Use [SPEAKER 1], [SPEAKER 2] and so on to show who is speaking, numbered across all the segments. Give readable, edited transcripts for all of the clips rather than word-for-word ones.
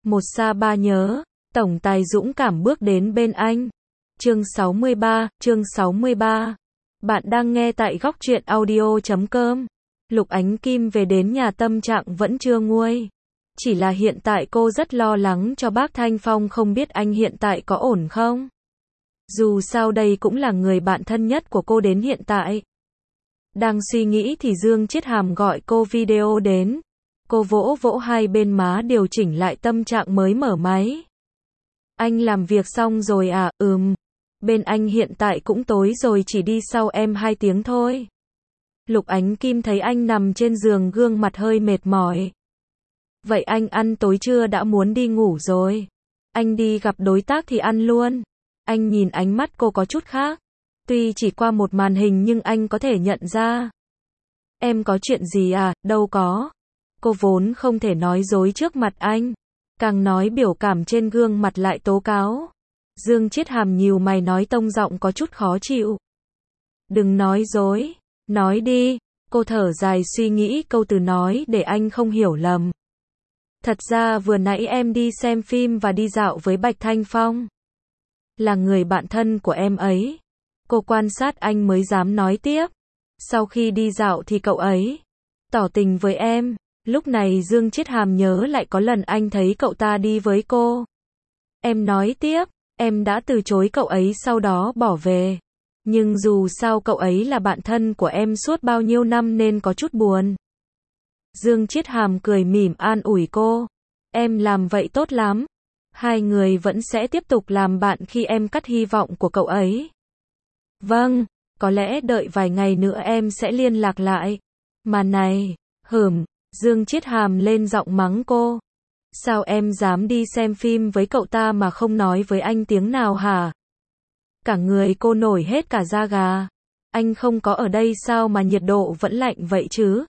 [SPEAKER 1] Một xa ba nhớ, tổng tài dũng cảm bước đến bên anh. Chương 63. Bạn đang nghe tại góc truyện audio.com. Lục Ánh Kim về đến nhà tâm trạng vẫn chưa nguôi. Chỉ là hiện tại cô rất lo lắng cho bác Thanh Phong, không biết anh hiện tại có ổn không? Dù sao đây cũng là người bạn thân nhất của cô đến hiện tại. Đang suy nghĩ thì Dương Chiết Hàm gọi cô video đến. Cô vỗ vỗ hai bên má điều chỉnh lại tâm trạng mới mở máy. Anh làm việc xong rồi à? Bên anh hiện tại cũng tối rồi, chỉ đi sau em 2 tiếng thôi. Lục Ánh Kim thấy anh nằm trên giường, gương mặt hơi mệt mỏi. Vậy anh ăn tối chưa, đã muốn đi ngủ rồi? Anh đi gặp đối tác thì ăn luôn. Anh nhìn ánh mắt cô có chút khác. Tuy chỉ qua một màn hình nhưng anh có thể nhận ra. Em có chuyện gì à? Đâu có. Cô vốn không thể nói dối trước mặt anh. Càng nói biểu cảm trên gương mặt lại tố cáo. Dương Chiết Hàm nhíu mày nói, tông giọng có chút khó chịu. Đừng nói dối. Nói đi. Cô thở dài suy nghĩ câu từ nói để anh không hiểu lầm. Thật ra vừa nãy em đi xem phim và đi dạo với Bạch Thanh Phong. Là người bạn thân của em ấy. Cô quan sát anh mới dám nói tiếp. Sau khi đi dạo thì cậu ấy tỏ tình với em. Lúc này Dương Chiết Hàm nhớ lại có lần anh thấy cậu ta đi với cô. Em nói tiếp, em đã từ chối cậu ấy sau đó bỏ về. Nhưng dù sao cậu ấy là bạn thân của em suốt bao nhiêu năm nên có chút buồn. Dương Chiết Hàm cười mỉm an ủi cô. Em làm vậy tốt lắm. Hai người vẫn sẽ tiếp tục làm bạn khi em cắt hy vọng của cậu ấy. Vâng, có lẽ đợi vài ngày nữa em sẽ liên lạc lại. Mà này, Dương Chiết Hàm lên giọng mắng cô. Sao em dám đi xem phim với cậu ta mà không nói với anh tiếng nào hả? Cả người cô nổi hết cả da gà. Anh không có ở đây sao mà nhiệt độ vẫn lạnh vậy chứ?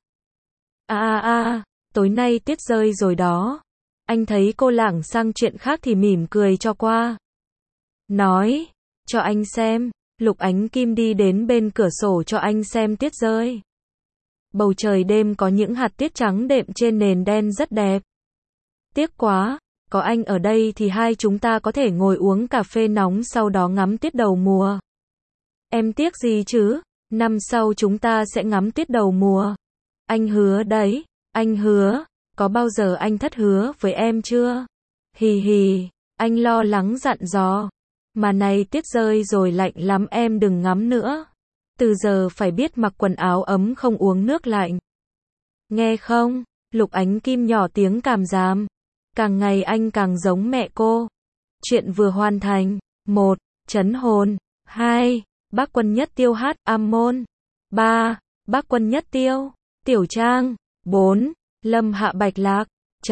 [SPEAKER 1] Tối nay tuyết rơi rồi đó. Anh thấy cô lảng sang chuyện khác thì mỉm cười cho qua. Nói, cho anh xem. Lục Ánh Kim đi đến bên cửa sổ cho anh xem tuyết rơi. Bầu trời đêm có những hạt tuyết trắng đệm trên nền đen rất đẹp. Tiếc quá, có anh ở đây thì hai chúng ta có thể ngồi uống cà phê nóng sau đó ngắm tuyết đầu mùa. Em tiếc gì chứ? Năm sau chúng ta sẽ ngắm tuyết đầu mùa. Anh hứa đấy, anh hứa. Có bao giờ anh thất hứa với em chưa? Hì hì, anh lo lắng dặn dò. Mà này tuyết rơi rồi lạnh lắm, em đừng ngắm nữa. Từ giờ phải biết mặc quần áo ấm, không uống nước lạnh. Nghe không? Lục Ánh Kim nhỏ tiếng cảm giảm. Càng ngày anh càng giống mẹ cô. Chuyện vừa hoàn thành. 1. Trấn hồn. 2. Bác Quân Nhất Tiêu hát am môn. 3. Bác Quân Nhất Tiêu. Tiểu Trang. 4. Lâm Hạ Bạch Lạc.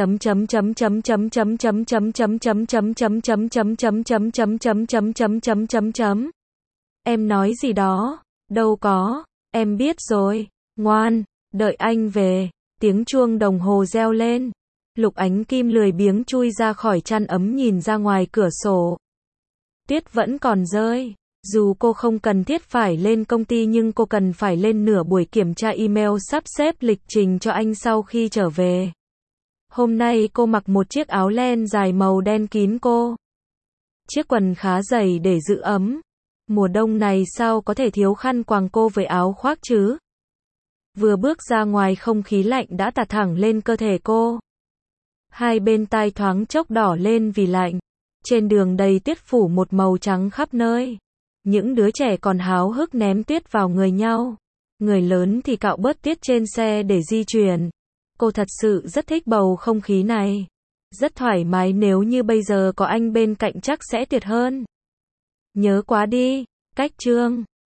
[SPEAKER 1] Em nói gì đó? Đâu có, em biết rồi. Ngoan, đợi anh về. Tiếng chuông đồng hồ reo lên. Lục Ánh Kim lười biếng chui ra khỏi chăn ấm nhìn ra ngoài cửa sổ. Tuyết vẫn còn rơi. Dù cô không cần thiết phải lên công ty nhưng cô cần phải lên nửa buổi kiểm tra email sắp xếp lịch trình cho anh sau khi trở về. Hôm nay cô mặc một chiếc áo len dài màu đen kín cô. Chiếc quần khá dày để giữ ấm. Mùa đông này sao có thể thiếu khăn quàng cô với áo khoác chứ? Vừa bước ra ngoài không khí lạnh đã tạt thẳng lên cơ thể cô. Hai bên tai thoáng chốc đỏ lên vì lạnh. Trên đường đầy tuyết phủ một màu trắng khắp nơi. Những đứa trẻ còn háo hức ném tuyết vào người nhau. Người lớn thì cạo bớt tuyết trên xe để di chuyển. Cô thật sự rất thích bầu không khí này. Rất thoải mái, nếu như bây giờ có anh bên cạnh chắc sẽ tuyệt hơn. Nhớ quá đi. Cách chương